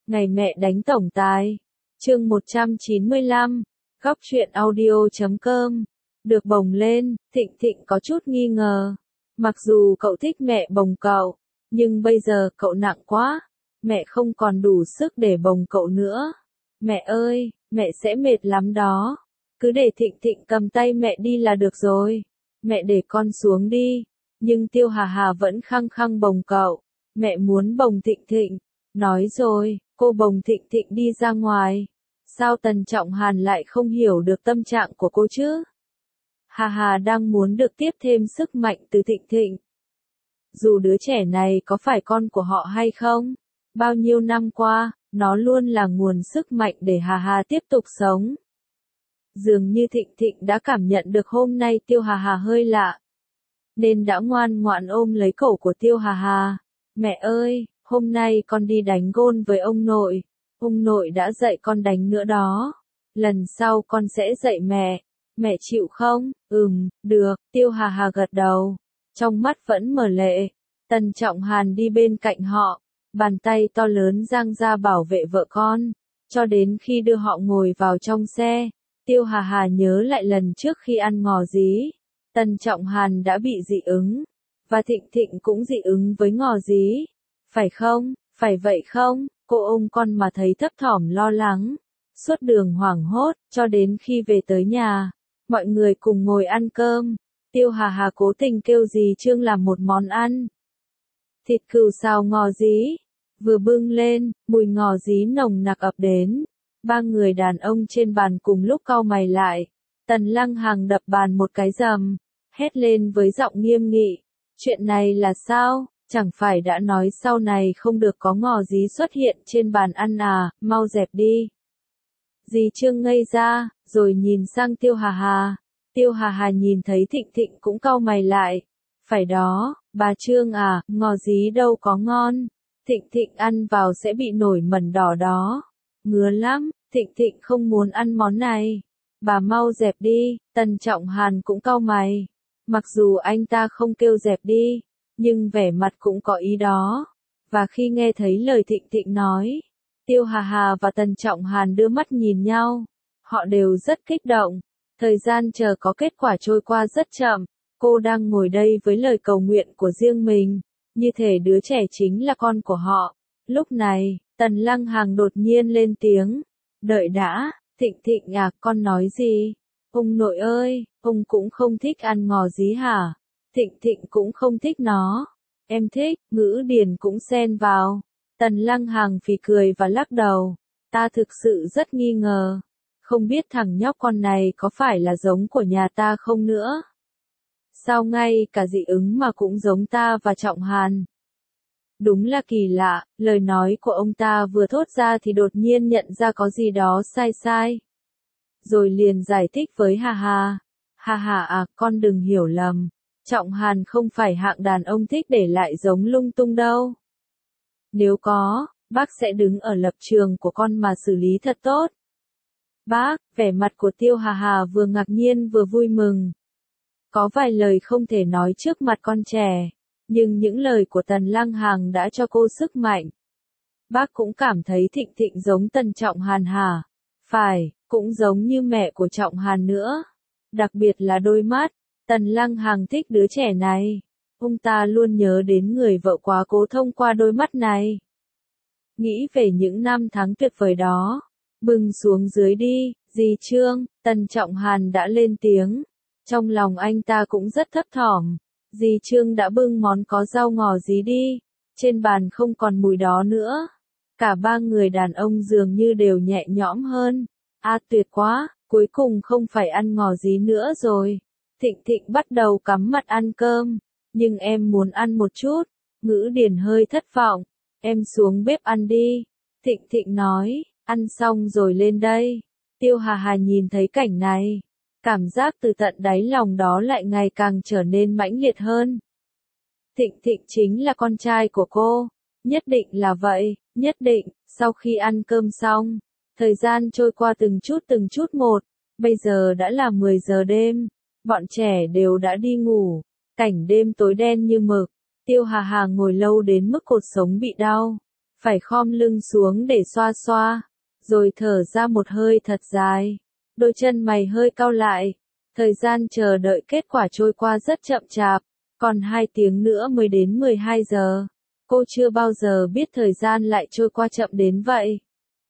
Ngày mẹ đánh tổng tài. Chương 195. Góc truyện audio.com. Được bồng lên, Thịnh Thịnh có chút nghi ngờ. Mặc dù cậu thích mẹ bồng cậu, nhưng bây giờ cậu nặng quá. Mẹ không còn đủ sức để bồng cậu nữa. Mẹ ơi, mẹ sẽ mệt lắm đó. Cứ để Thịnh Thịnh cầm tay mẹ đi là được rồi. Mẹ để con xuống đi. Nhưng Tiêu Hà Hà vẫn khăng khăng bồng cậu. Mẹ muốn bồng Thịnh Thịnh. Nói rồi, cô bồng Thịnh Thịnh đi ra ngoài. Sao Tần Trọng Hàn lại không hiểu được tâm trạng của cô chứ? Hà Hà đang muốn được tiếp thêm sức mạnh từ Thịnh Thịnh. Dù đứa trẻ này có phải con của họ hay không, bao nhiêu năm qua, nó luôn là nguồn sức mạnh để Hà Hà tiếp tục sống. Dường như Thịnh Thịnh đã cảm nhận được hôm nay Tiêu Hà Hà hơi lạ, nên đã ngoan ngoãn ôm lấy cổ của Tiêu Hà Hà. Mẹ ơi, hôm nay con đi đánh gôn với ông nội đã dạy con đánh nữa đó. Lần sau con sẽ dạy mẹ chịu không? Được, Tiêu Hà Hà gật đầu, trong mắt vẫn mở lệ. Tần Trọng Hàn đi bên cạnh họ, bàn tay to lớn dang ra bảo vệ vợ con, cho đến khi đưa họ ngồi vào trong xe. Tiêu Hà Hà nhớ lại lần trước khi ăn ngò dí, Tần Trọng Hàn đã bị dị ứng, và Thịnh Thịnh cũng dị ứng với ngò dí. Phải không? Phải vậy không? Cô ôm con mà thấy thấp thỏm lo lắng. Suốt đường hoảng hốt, cho đến khi về tới nhà, mọi người cùng ngồi ăn cơm. Tiêu Hà Hà cố tình kêu dì Trương làm một món ăn. Thịt cừu xào ngò dí. Vừa bưng lên, mùi ngò dí nồng nặc ập đến. Ba người đàn ông trên bàn cùng lúc cau mày lại. Tần Lăng Hằng đập bàn một cái rầm, hét lên với giọng nghiêm nghị. Chuyện này là sao? Chẳng phải đã nói sau này không được có ngò dí xuất hiện trên bàn ăn à, mau dẹp đi. Dì Trương ngây ra, rồi nhìn sang Tiêu Hà Hà. Tiêu Hà Hà nhìn thấy Thịnh Thịnh cũng cau mày lại. Phải đó, bà Trương à, ngò dí đâu có ngon. Thịnh Thịnh ăn vào sẽ bị nổi mẩn đỏ đó. Ngứa lắm, Thịnh Thịnh không muốn ăn món này. Bà mau dẹp đi. Tần Trọng Hàn cũng cau mày. Mặc dù anh ta không kêu dẹp đi, nhưng vẻ mặt cũng có ý đó. Và khi nghe thấy lời Thịnh Thịnh nói, Tiêu Hà Hà và Tần Trọng Hàn đưa mắt nhìn nhau. Họ đều rất kích động. Thời gian chờ có kết quả trôi qua rất chậm. Cô đang ngồi đây với lời cầu nguyện của riêng mình, như thể đứa trẻ chính là con của họ. Lúc này, Tần Lăng Hằng đột nhiên lên tiếng. Đợi đã, Thịnh Thịnh à, con nói gì? Ông nội ơi, ông cũng không thích ăn ngò dí hả? Thịnh Thịnh cũng không thích nó. Em thích. Ngữ Điền cũng xen vào. Tần Lăng Hằng phì cười và lắc đầu. Ta thực sự rất nghi ngờ. Không biết thằng nhóc con này có phải là giống của nhà ta không nữa? Sao ngay cả dị ứng mà cũng giống ta và Trọng Hàn? Đúng là kỳ lạ, lời nói của ông ta vừa thốt ra thì đột nhiên nhận ra có gì đó sai sai. Rồi liền giải thích với Hà Hà. Hà Hà à, con đừng hiểu lầm. Trọng Hàn không phải hạng đàn ông thích để lại giống lung tung đâu. Nếu có, bác sẽ đứng ở lập trường của con mà xử lý thật tốt. Bác, vẻ mặt của Tiêu Hà Hà vừa ngạc nhiên vừa vui mừng. Có vài lời không thể nói trước mặt con trẻ, nhưng những lời của Tần Lăng Hằng đã cho cô sức mạnh. Bác cũng cảm thấy Thịnh Thịnh giống Tần Trọng Hàn hả? Phải, cũng giống như mẹ của Trọng Hàn nữa. Đặc biệt là đôi mắt. Tần Lăng Hằng thích đứa trẻ này. Ông ta luôn nhớ đến người vợ quá cố thông qua đôi mắt này. Nghĩ về những năm tháng tuyệt vời đó. Bưng xuống dưới đi, dì Trương. Tần Trọng Hàn đã lên tiếng. Trong lòng anh ta cũng rất thấp thỏm. Dì Trương đã bưng món có rau ngò dí đi. Trên bàn không còn mùi đó nữa. Cả ba người đàn ông dường như đều nhẹ nhõm hơn. À tuyệt quá, cuối cùng không phải ăn ngò dí nữa rồi. Thịnh Thịnh bắt đầu cắm mặt ăn cơm. Nhưng em muốn ăn một chút. Ngữ Điền hơi thất vọng. Em xuống bếp ăn đi. Thịnh Thịnh nói, ăn xong rồi lên đây. Tiêu Hà Hà nhìn thấy cảnh này. Cảm giác từ tận đáy lòng đó lại ngày càng trở nên mãnh liệt hơn. Thịnh Thịnh chính là con trai của cô. Nhất định là vậy, nhất định. Sau khi ăn cơm xong, thời gian trôi qua từng chút một. Bây giờ đã là 10 giờ đêm. Bọn trẻ đều đã đi ngủ. Cảnh đêm tối đen như mực. Tiêu Hà Hà ngồi lâu đến mức cột sống bị đau. phải khom lưng xuống để xoa xoa, rồi thở ra một hơi thật dài. Đôi chân mày hơi cau lại, thời gian chờ đợi kết quả trôi qua rất chậm chạp, còn 2 tiếng nữa mới đến 12 giờ. Cô chưa bao giờ biết thời gian lại trôi qua chậm đến vậy.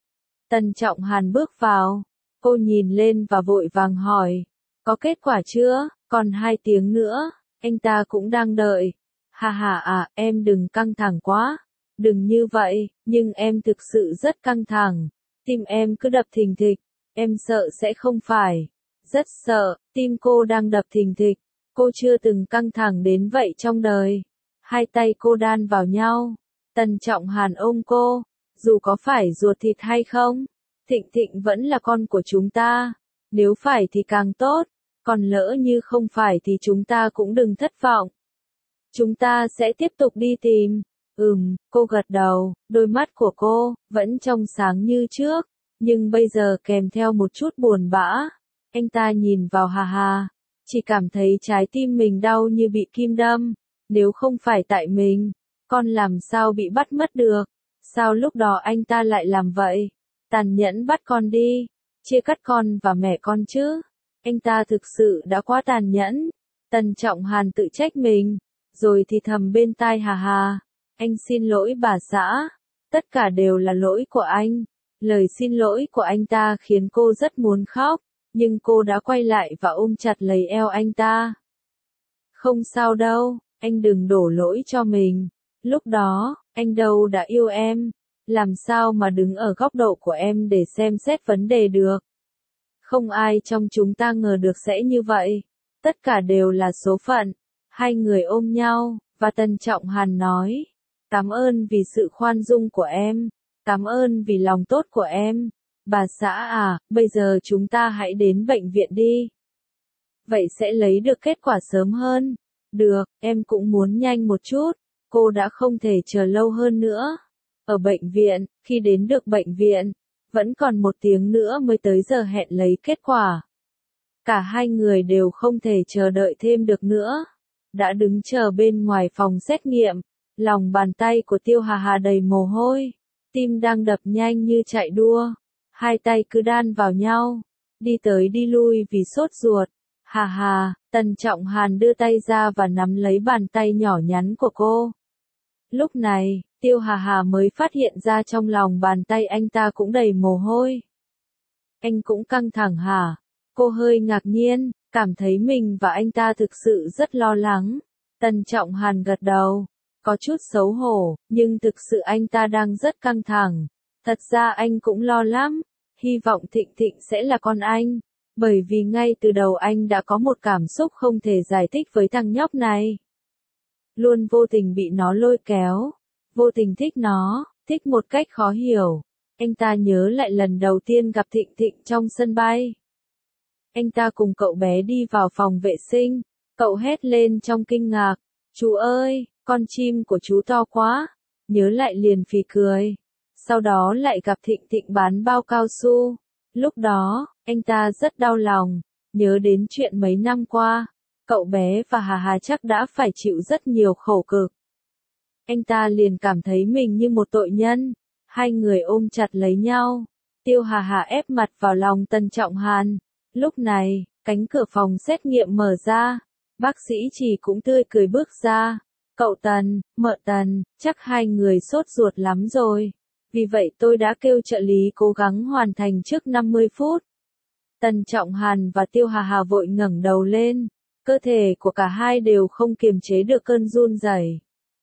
Tần Trọng Hàn bước vào, cô nhìn lên và vội vàng hỏi, có kết quả chưa? Còn 2 tiếng nữa, anh ta cũng đang đợi. Hà hà em đừng căng thẳng quá, đừng như vậy, nhưng em thực sự rất căng thẳng, tim em cứ đập thình thịch, em sợ sẽ không phải. Rất sợ, tim cô đang đập thình thịch, cô chưa từng căng thẳng đến vậy trong đời. 2 tay cô đan vào nhau, Tần Trọng Hàn ôm cô, dù có phải ruột thịt hay không, Thịnh Thịnh vẫn là con của chúng ta, nếu phải thì càng tốt, còn lỡ như không phải thì chúng ta cũng đừng thất vọng. Chúng ta sẽ tiếp tục đi tìm. Cô gật đầu, đôi mắt của cô vẫn trong sáng như trước, nhưng bây giờ kèm theo một chút buồn bã. Anh ta nhìn vào Hà Hà, chỉ cảm thấy trái tim mình đau như bị kim đâm. Nếu không phải tại mình, con làm sao bị bắt mất được? Sao lúc đó anh ta lại làm vậy? Tàn nhẫn bắt con đi, chia cắt con và mẹ con chứ? Anh ta thực sự đã quá tàn nhẫn. Tần Trọng Hàn tự trách mình, rồi thì thầm bên tai Hà Hà, anh xin lỗi bà xã, tất cả đều là lỗi của anh. Lời xin lỗi của anh ta khiến cô rất muốn khóc, nhưng cô đã quay lại và ôm chặt lấy eo anh ta. Không sao đâu, anh đừng đổ lỗi cho mình. Lúc đó, anh đâu đã yêu em, làm sao mà đứng ở góc độ của em để xem xét vấn đề được. Không ai trong chúng ta ngờ được sẽ như vậy. Tất cả đều là số phận. 2 người ôm nhau, và Tần Trọng Hàn nói, cảm ơn vì sự khoan dung của em, cảm ơn vì lòng tốt của em. Bà xã bây giờ chúng ta hãy đến bệnh viện đi. Vậy sẽ lấy được kết quả sớm hơn. Được, em cũng muốn nhanh một chút, cô đã không thể chờ lâu hơn nữa. Ở bệnh viện, khi đến được bệnh viện, vẫn còn 1 tiếng nữa mới tới giờ hẹn lấy kết quả. Cả 2 người đều không thể chờ đợi thêm được nữa. Đã đứng chờ bên ngoài phòng xét nghiệm, lòng bàn tay của Tiêu Hà Hà đầy mồ hôi, tim đang đập nhanh như chạy đua, 2 tay cứ đan vào nhau, đi tới đi lui vì sốt ruột. Hà Hà, Tần Trọng Hàn đưa tay ra và nắm lấy bàn tay nhỏ nhắn của cô. Lúc này, Tiêu Hà Hà mới phát hiện ra trong lòng bàn tay anh ta cũng đầy mồ hôi. Anh cũng căng thẳng hả? Cô hơi ngạc nhiên, cảm thấy mình và anh ta thực sự rất lo lắng. Tần Trọng Hàn gật đầu, có chút xấu hổ, nhưng thực sự anh ta đang rất căng thẳng. Thật ra anh cũng lo lắm, hy vọng Thịnh Thịnh sẽ là con anh, bởi vì ngay từ đầu anh đã có một cảm xúc không thể giải thích với thằng nhóc này. Luôn vô tình bị nó lôi kéo, vô tình thích nó, thích một cách khó hiểu. Anh ta nhớ lại lần đầu tiên gặp Thịnh Thịnh trong sân bay. Anh ta cùng cậu bé đi vào phòng vệ sinh, cậu hét lên trong kinh ngạc, chú ơi, con chim của chú to quá, nhớ lại liền phì cười. Sau đó lại gặp Thịnh Thịnh bán bao cao su. Lúc đó, anh ta rất đau lòng, nhớ đến chuyện mấy năm qua, cậu bé và Hà Hà chắc đã phải chịu rất nhiều khổ cực. Anh ta liền cảm thấy mình như một tội nhân. 2 người ôm chặt lấy nhau. Tiêu Hà Hà ép mặt vào lòng Tần Trọng Hàn. Lúc này, cánh cửa phòng xét nghiệm mở ra. Bác sĩ Trì cũng tươi cười bước ra. Cậu Tần, mợ Tần, chắc 2 người sốt ruột lắm rồi. Vì vậy tôi đã kêu trợ lý cố gắng hoàn thành trước 50 phút. Tần Trọng Hàn và Tiêu Hà Hà vội ngẩng đầu lên. Cơ thể của cả hai đều không kiềm chế được cơn run rẩy.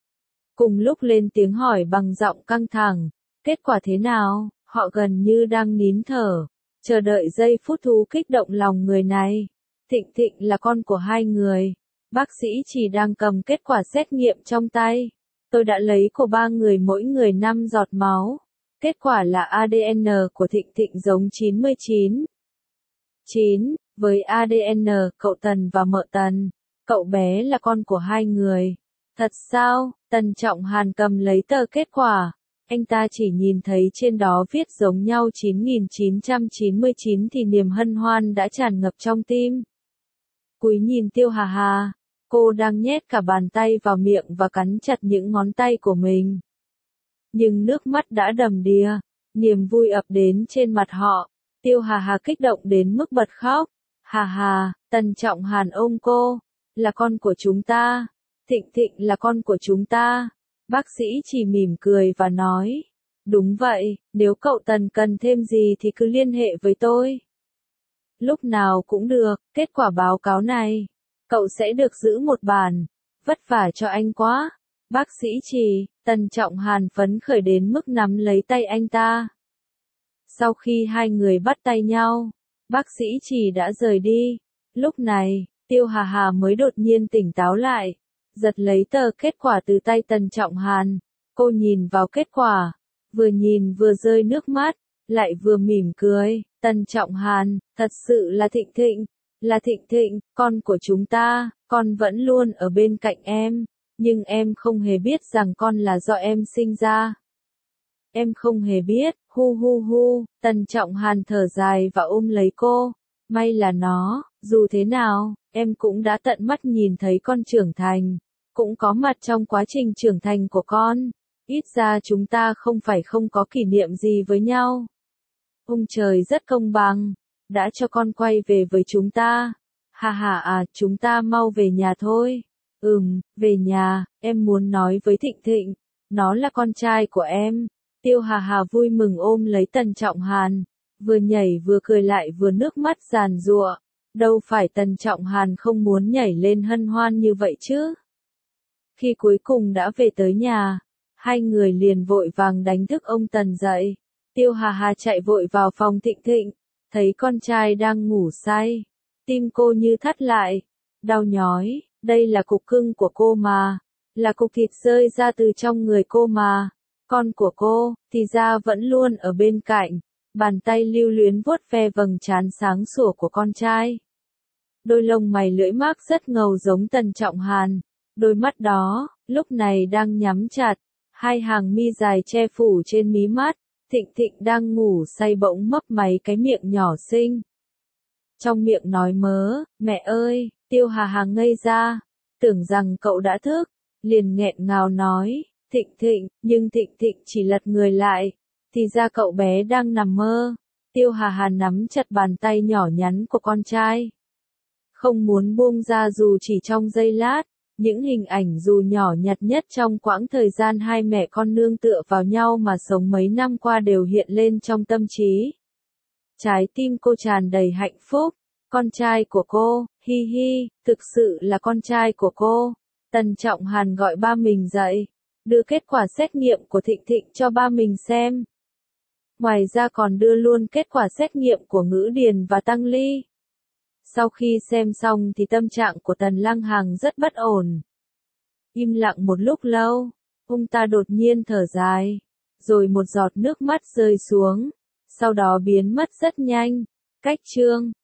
Cùng lúc lên tiếng hỏi bằng giọng căng thẳng. Kết quả thế nào? Họ gần như đang nín thở, chờ đợi giây phút thú kích động lòng người này. Thịnh Thịnh là con của 2 người. Bác sĩ chỉ đang cầm kết quả xét nghiệm trong tay. Tôi đã lấy của 3 người mỗi người 5 giọt máu. Kết quả là ADN của Thịnh Thịnh giống 99,9 với ADN cậu Tần và mợ Tần. Cậu bé là con của 2 người. Thật sao? Tần Trọng Hàn cầm lấy tờ kết quả. Anh ta chỉ nhìn thấy trên đó viết giống nhau 9999 thì niềm hân hoan đã tràn ngập trong tim. Cúi nhìn Tiêu Hà Hà, cô đang nhét cả bàn tay vào miệng và cắn chặt những ngón tay của mình. nhưng nước mắt đã đầm đìa, niềm vui ập đến trên mặt họ. Tiêu Hà Hà kích động đến mức bật khóc. Hà Hà, Tần Trọng Hàn ôm cô, là con của chúng ta, Thịnh Thịnh là con của chúng ta. Bác sĩ chỉ mỉm cười và nói, đúng vậy, nếu cậu Tần cần thêm gì thì cứ liên hệ với tôi. Lúc nào cũng được, kết quả báo cáo này, cậu sẽ được giữ một bản, vất vả cho anh quá. Bác sĩ Trì, Tần Trọng Hàn phấn khởi đến mức nắm lấy tay anh ta. Sau khi hai người bắt tay nhau, bác sĩ Trì đã rời đi. Lúc này, Tiêu Hà Hà mới đột nhiên tỉnh táo lại, giật lấy tờ kết quả từ tay Tần Trọng Hàn. Cô nhìn vào kết quả, vừa nhìn vừa rơi nước mắt, lại vừa mỉm cười. Tần Trọng Hàn, thật sự là Thịnh Thịnh, là Thịnh Thịnh, con của chúng ta, con vẫn luôn ở bên cạnh em, nhưng em không hề biết rằng con là do em sinh ra. Em không hề biết, hu hu hu. Tần Trọng Hàn thở dài và ôm lấy cô. May là nó, dù thế nào, em cũng đã tận mắt nhìn thấy con trưởng thành, cũng có mặt trong quá trình trưởng thành của con. Ít ra chúng ta không phải không có kỷ niệm gì với nhau. Ông trời rất công bằng, đã cho con quay về với chúng ta. Hà hà à, chúng ta mau về nhà thôi. Về nhà, em muốn nói với Thịnh Thịnh, nó là con trai của em. Tiêu Hà Hà vui mừng ôm lấy Tần Trọng Hàn, vừa nhảy vừa cười lại vừa nước mắt giàn giụa. Đâu phải Tần Trọng Hàn không muốn nhảy lên hân hoan như vậy chứ. Khi cuối cùng đã về tới nhà, hai người liền vội vàng đánh thức ông Tần dậy. Tiêu Hà Hà chạy vội vào phòng Thịnh Thịnh, thấy con trai đang ngủ say. Tim cô như thắt lại, đau nhói, đây là cục cưng của cô mà, là cục thịt rơi ra từ trong người cô mà. Con của cô, thì ra vẫn luôn ở bên cạnh, bàn tay lưu luyến vuốt ve vầng trán sáng sủa của con trai. Đôi lông mày lưỡi mác rất ngầu giống Tần Trọng Hàn, đôi mắt đó, lúc này đang nhắm chặt, hai hàng mi dài che phủ trên mí mắt. Thịnh Thịnh đang ngủ say bỗng mấp máy cái miệng nhỏ xinh. Trong miệng nói mớ, mẹ ơi. Tiêu Hà Hà ngây ra, tưởng rằng cậu đã thức, liền nghẹn ngào nói, Thịnh Thịnh, nhưng Thịnh Thịnh chỉ lật người lại, thì ra cậu bé đang nằm mơ. Tiêu Hà Hà nắm chặt bàn tay nhỏ nhắn của con trai, không muốn buông ra dù chỉ trong giây lát. Những hình ảnh dù nhỏ nhặt nhất trong quãng thời gian hai mẹ con nương tựa vào nhau mà sống mấy năm qua đều hiện lên trong tâm trí. Trái tim cô tràn đầy hạnh phúc. Con trai của cô, hi hi, thực sự là con trai của cô. Tần Trọng Hàn gọi ba mình dậy, đưa kết quả xét nghiệm của Thịnh Thịnh cho ba mình xem. Ngoài ra còn đưa luôn kết quả xét nghiệm của Ngữ Điền và Tăng Ly. Sau khi xem xong thì tâm trạng của Tần Lăng Hằng rất bất ổn. Im lặng một lúc lâu, ông ta đột nhiên thở dài, rồi một giọt nước mắt rơi xuống, sau đó biến mất rất nhanh. Cách chương